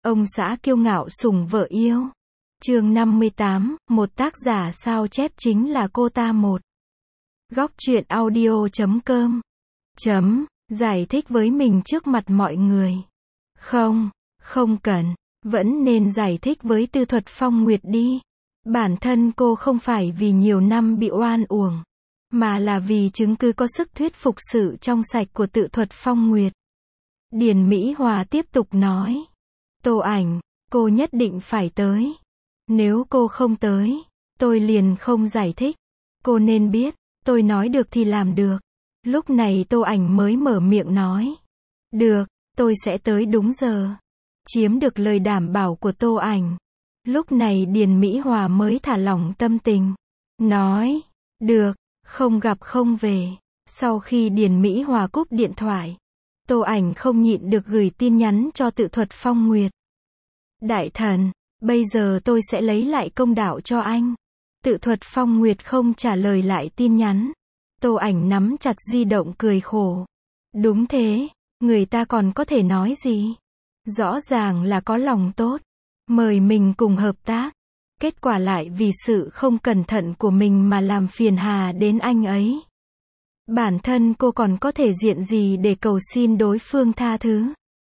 Ông xã kiêu ngạo sủng vợ yêu. Chương 58, một tác giả sao chép chính là cô ta một. Góc truyện audio.com. Giải thích với mình trước mặt mọi người. Không cần, vẫn nên giải thích với Tư Thuật Phong Nguyệt đi. Bản thân cô không phải vì nhiều năm bị oan uổng, mà là vì chứng cứ có sức thuyết phục sự trong sạch của Tự Thuật Phong Nguyệt. Điền Mỹ Hòa tiếp tục nói. Tô Ảnh, cô nhất định phải tới. Nếu cô không tới, tôi liền không giải thích. Cô nên biết, tôi nói được thì làm được. Lúc này Tô Ảnh mới mở miệng nói. Được, tôi sẽ tới đúng giờ. Chiếm được lời đảm bảo của Tô Ảnh. Lúc này Điền Mỹ Hòa mới thả lỏng tâm tình. Nói, được, không gặp không về. Sau khi Điền Mỹ Hòa cúp điện thoại, Tô Ảnh không nhịn được gửi tin nhắn cho Tự Thuật Phong Nguyệt. Đại thần, bây giờ tôi sẽ lấy lại công đạo cho anh. Tự Thuật Phong Nguyệt không trả lời lại tin nhắn. Tô Ảnh nắm chặt di động cười khổ. Đúng thế, người ta còn có thể nói gì? Rõ ràng là có lòng tốt, mời mình cùng hợp tác. Kết quả lại vì sự không cẩn thận của mình mà làm phiền hà đến anh ấy. Bản thân cô còn có thể diện gì để cầu xin đối phương tha thứ?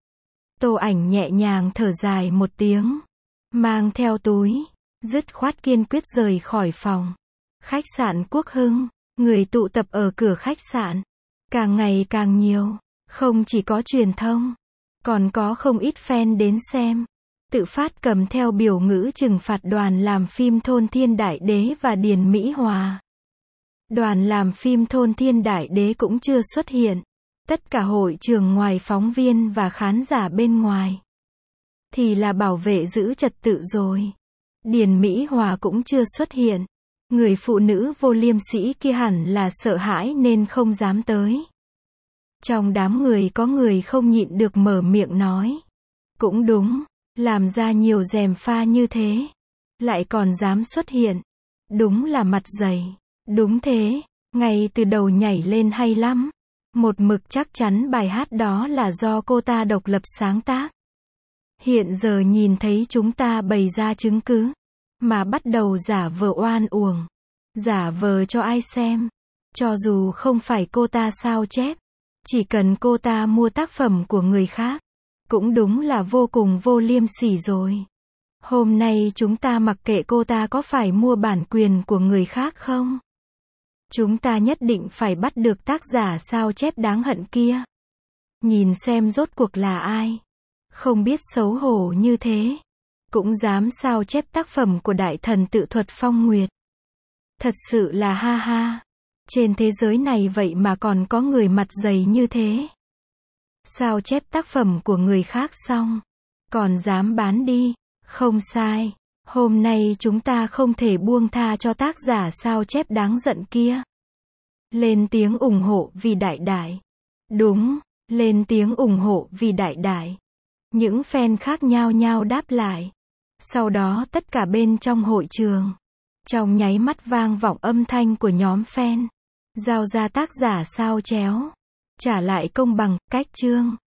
Tô Ảnh nhẹ nhàng thở dài một tiếng, mang theo túi, dứt khoát kiên quyết rời khỏi phòng. Khách sạn Quốc Hưng, người tụ tập ở cửa khách sạn càng ngày càng nhiều, không chỉ có truyền thông, còn có không ít fan đến xem. Tự phát cầm theo biểu ngữ trừng phạt đoàn làm phim Thôn Thiên Đại Đế và Điền Mỹ Hòa. Đoàn làm phim Thôn Thiên Đại Đế cũng chưa xuất hiện. Tất cả hội trường ngoài phóng viên và khán giả bên ngoài thì là bảo vệ giữ trật tự rồi. Điền Mỹ Hòa cũng chưa xuất hiện. Người phụ nữ vô liêm sỉ kia hẳn là sợ hãi nên không dám tới. Trong đám người có người không nhịn được mở miệng nói. Cũng đúng, làm ra nhiều gièm pha như thế, lại còn dám xuất hiện. Đúng là mặt dày. Đúng thế, ngay từ đầu nhảy lên hay lắm. Một mực chắc chắn bài hát đó là do cô ta độc lập sáng tác. Hiện giờ nhìn thấy chúng ta bày ra chứng cứ, mà bắt đầu giả vờ oan uổng, giả vờ cho ai xem. Cho dù không phải cô ta sao chép, chỉ cần cô ta mua tác phẩm của người khác, cũng đúng là vô cùng vô liêm sỉ rồi. Hôm nay chúng ta mặc kệ cô ta có phải mua bản quyền của người khác không. Chúng ta nhất định phải bắt được tác giả sao chép đáng hận kia. Nhìn xem rốt cuộc là ai. Không biết xấu hổ như thế, cũng dám sao chép tác phẩm của đại thần Tự Thuật Phong Nguyệt. Thật sự là ha ha. Trên thế giới này vậy mà còn có người mặt dày như thế. Sao chép tác phẩm của người khác xong, còn dám bán đi. Không sai. Hôm nay chúng ta không thể buông tha cho tác giả sao chép đáng giận kia. Lên tiếng ủng hộ vì đại đại. Đúng, lên tiếng ủng hộ vì đại đại. Những fan khác nhao nhao đáp lại. Sau đó tất cả bên trong hội trường, trong nháy mắt vang vọng âm thanh của nhóm fan. Giao ra tác giả sao chéo. Trả lại công bằng, cách chương.